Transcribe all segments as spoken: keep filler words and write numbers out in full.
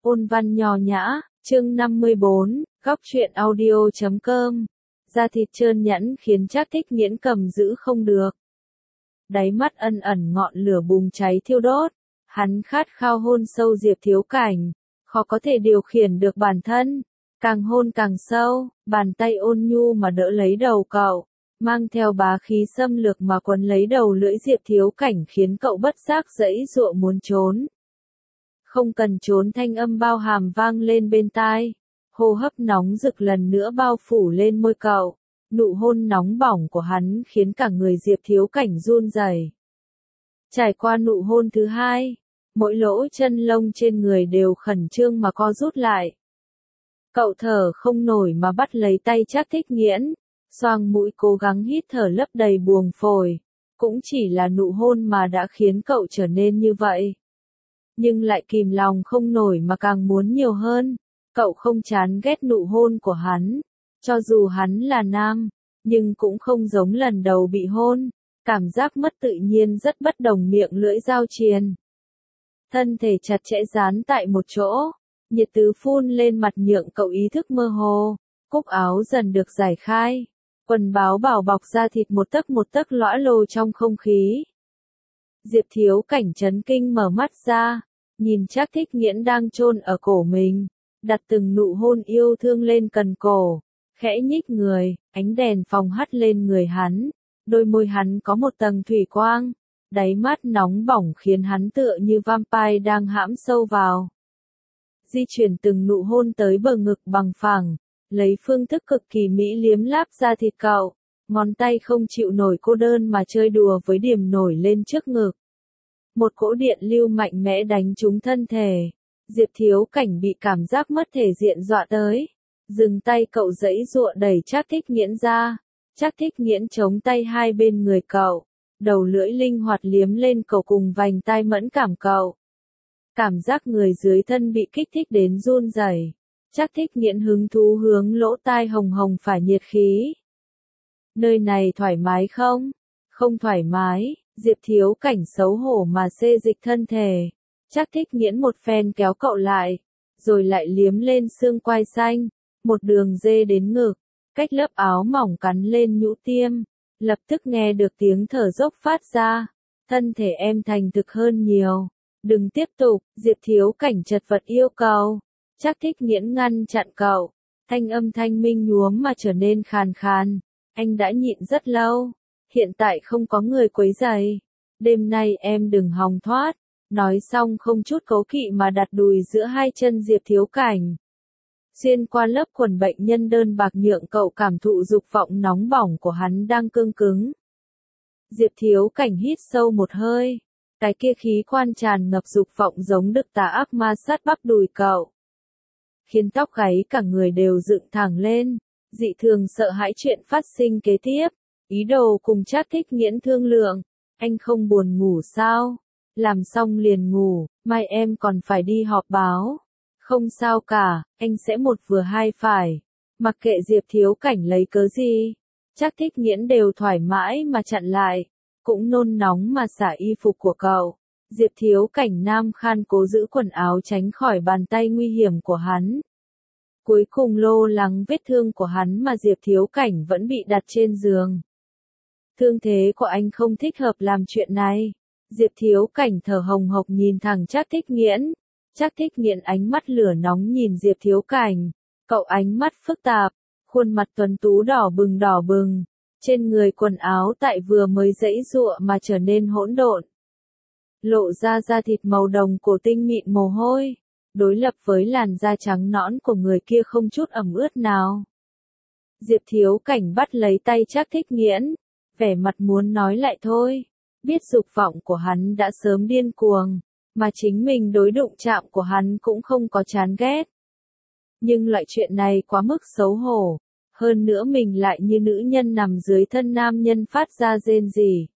Ôn văn nho nhã, chương năm mươi bốn, góc truyện audio chấm com. Da thịt trơn nhẵn khiến Trác Thích Nghiễn cầm giữ không được. Đáy mắt ẩn ẩn ngọn lửa bùng cháy thiêu đốt, hắn khát khao hôn sâu Diệp Thiếu Cảnh, khó có thể điều khiển được bản thân, càng hôn càng sâu, bàn tay ôn nhu mà đỡ lấy đầu cậu, mang theo bá khí xâm lược mà quấn lấy đầu lưỡi Diệp Thiếu Cảnh khiến cậu bất giác giãy giụa muốn trốn. Không cần trốn, thanh âm bao hàm vang lên bên tai, hô hấp nóng rực lần nữa bao phủ lên môi cậu, nụ hôn nóng bỏng của hắn khiến cả người Diệp Thiếu Cảnh run rẩy. Trải qua nụ hôn thứ hai, mỗi lỗ chân lông trên người đều khẩn trương mà co rút lại. Cậu thở không nổi mà bắt lấy tay Trác Thích Nghiễn, xoang mũi cố gắng hít thở lấp đầy buồng phổi, cũng chỉ là nụ hôn mà đã khiến cậu trở nên như vậy. Nhưng lại kìm lòng không nổi mà càng muốn nhiều hơn, cậu không chán ghét nụ hôn của hắn, cho dù hắn là nam, nhưng cũng không giống lần đầu bị hôn, cảm giác mất tự nhiên rất bất đồng, miệng lưỡi giao triền. Thân thể chặt chẽ dán tại một chỗ, nhiệt tứ phun lên mặt nhượng cậu ý thức mơ hồ, cúc áo dần được giải khai, quần báo bảo bọc da thịt một tấc một tấc lõa lồ trong không khí. Diệp Thiếu Cảnh chấn kinh mở mắt ra, nhìn Trác Thích Nghiễn đang chôn ở cổ mình, đặt từng nụ hôn yêu thương lên cần cổ, khẽ nhích người, ánh đèn phòng hắt lên người hắn, đôi môi hắn có một tầng thủy quang, đáy mắt nóng bỏng khiến hắn tựa như vampire đang hãm sâu vào. Di chuyển từng nụ hôn tới bờ ngực bằng phẳng, lấy phương thức cực kỳ mỹ liếm láp da thịt cậu, ngón tay không chịu nổi cô đơn mà chơi đùa với điểm nổi lên trước ngực. Một cỗ điện lưu mạnh mẽ đánh trúng thân thể, Diệp Thiếu Cảnh bị cảm giác mất thể diện dọa tới, dừng tay cậu giãy giụa đẩy Trác Thích Nghiễn ra, Trác Thích Nghiễn chống tay hai bên người cậu, đầu lưỡi linh hoạt liếm lên cổ cùng vành tai mẫn cảm cậu. Cảm giác người dưới thân bị kích thích đến run rẩy, Trác Thích Nghiễn hứng thú hướng lỗ tai hồng hồng phải nhiệt khí. Nơi này thoải mái không? Không thoải mái. Diệp Thiếu Cảnh xấu hổ mà xê dịch thân thể, Trác Thích Nghiễn một phen kéo cậu lại, rồi lại liếm lên xương quai xanh, một đường dê đến ngực, cách lớp áo mỏng cắn lên nhũ tiêm, lập tức nghe được tiếng thở dốc phát ra, thân thể em thành thực hơn nhiều, đừng tiếp tục, Diệp Thiếu Cảnh chật vật yêu cầu, Trác Thích Nghiễn ngăn chặn cậu, thanh âm thanh minh nhuốm mà trở nên khàn khàn, anh đã nhịn rất lâu. Hiện tại không có người quấy rầy, đêm nay em đừng hòng thoát, nói xong không chút cố kỵ mà đặt đùi giữa hai chân Diệp Thiếu Cảnh. Xuyên qua lớp quần bệnh nhân đơn bạc nhượng cậu cảm thụ dục vọng nóng bỏng của hắn đang cương cứng. Diệp Thiếu Cảnh hít sâu một hơi, cái kia khí quan tràn ngập dục vọng giống đực tà ác ma sát bắp đùi cậu, khiến tóc gáy cả người đều dựng thẳng lên, dị thường sợ hãi chuyện phát sinh kế tiếp. Ý đồ cùng Trác Thích Nghiễn thương lượng, anh không buồn ngủ sao? Làm xong liền ngủ, mai em còn phải đi họp báo. Không sao cả, anh sẽ một vừa hai phải. Mặc kệ Diệp Thiếu Cảnh lấy cớ gì, Trác Thích Nghiễn đều thoải mái mà chặn lại, cũng nôn nóng mà xả y phục của cậu. Diệp Thiếu Cảnh nam khan cố giữ quần áo tránh khỏi bàn tay nguy hiểm của hắn. Cuối cùng lo lắng vết thương của hắn mà Diệp Thiếu Cảnh vẫn bị đặt trên giường. Thương thế của anh không thích hợp làm chuyện này. Diệp Thiếu Cảnh thở hồng hộc nhìn thẳng Trác Thích Nghiễn. Trác Thích Nghiễn ánh mắt lửa nóng nhìn Diệp Thiếu Cảnh. Cậu ánh mắt phức tạp, khuôn mặt tuấn tú đỏ bừng đỏ bừng. Trên người quần áo tại vừa mới giãy giụa mà trở nên hỗn độn. Lộ ra da thịt màu đồng cổ tinh mịn mồ hôi. Đối lập với làn da trắng nõn của người kia không chút ẩm ướt nào. Diệp Thiếu Cảnh bắt lấy tay Trác Thích Nghiễn. Vẻ mặt muốn nói lại thôi, biết dục vọng của hắn đã sớm điên cuồng, mà chính mình đối đụng chạm của hắn cũng không có chán ghét. Nhưng loại chuyện này quá mức xấu hổ, hơn nữa mình lại như nữ nhân nằm dưới thân nam nhân phát ra rên rỉ.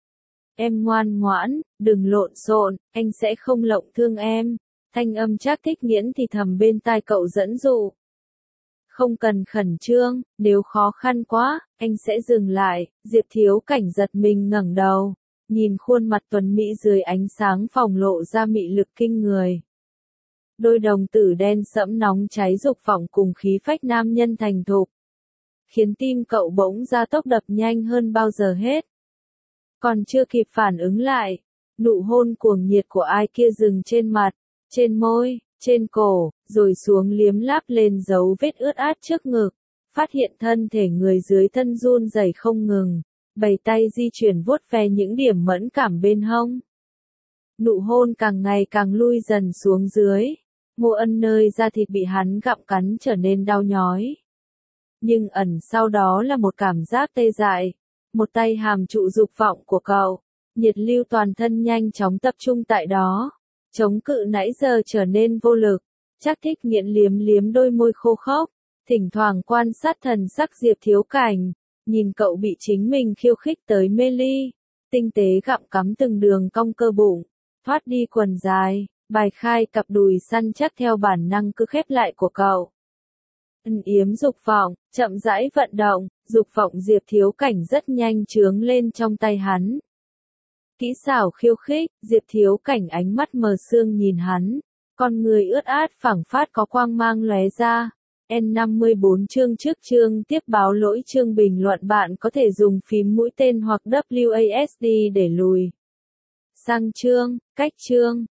Em ngoan ngoãn, đừng lộn xộn, anh sẽ không lộng thương em, thanh âm Trác Thích Nghiễn thì thầm bên tai cậu dẫn dụ. Không cần khẩn trương, nếu khó khăn quá, anh sẽ dừng lại. Diệp Thiếu Cảnh giật mình ngẩng đầu, nhìn khuôn mặt tuấn mỹ dưới ánh sáng phòng lộ ra mị lực kinh người. Đôi đồng tử đen sẫm nóng cháy dục vọng cùng khí phách nam nhân thành thục, khiến tim cậu bỗng gia tốc đập nhanh hơn bao giờ hết. Còn chưa kịp phản ứng lại, nụ hôn cuồng nhiệt của ai kia dừng trên mặt, trên môi, trên cổ, rồi xuống liếm láp lên dấu vết ướt át trước ngực, phát hiện thân thể người dưới thân run rẩy không ngừng, bày tay di chuyển vuốt ve những điểm mẫn cảm bên hông. Nụ hôn càng ngày càng lui dần xuống dưới, Ngô Ân nơi da thịt bị hắn gặm cắn trở nên đau nhói. Nhưng ẩn sau đó là một cảm giác tê dại, một tay hàm trụ dục vọng của cậu, nhiệt lưu toàn thân nhanh chóng tập trung tại đó, chống cự nãy giờ trở nên vô lực, Trác Thích Nghiễn liếm liếm đôi môi khô khốc, thỉnh thoảng quan sát thần sắc Diệp Thiếu Cảnh, nhìn cậu bị chính mình khiêu khích tới mê ly, tinh tế gặm cắm từng đường cong cơ bụng, thoát đi quần dài, bài khai cặp đùi săn chắc theo bản năng cứ khép lại của cậu. Ân yếm dục vọng, chậm rãi vận động, dục vọng Diệp Thiếu Cảnh rất nhanh chướng lên trong tay hắn. Kỹ xảo khiêu khích, Diệp Thiếu Cảnh ánh mắt mờ sương nhìn hắn, con người ướt át phảng phát có quang mang lóe ra. N năm mươi bốn chương trước chương tiếp báo lỗi chương bình luận bạn có thể dùng phím mũi tên hoặc W A S D để lùi sang chương, cách chương.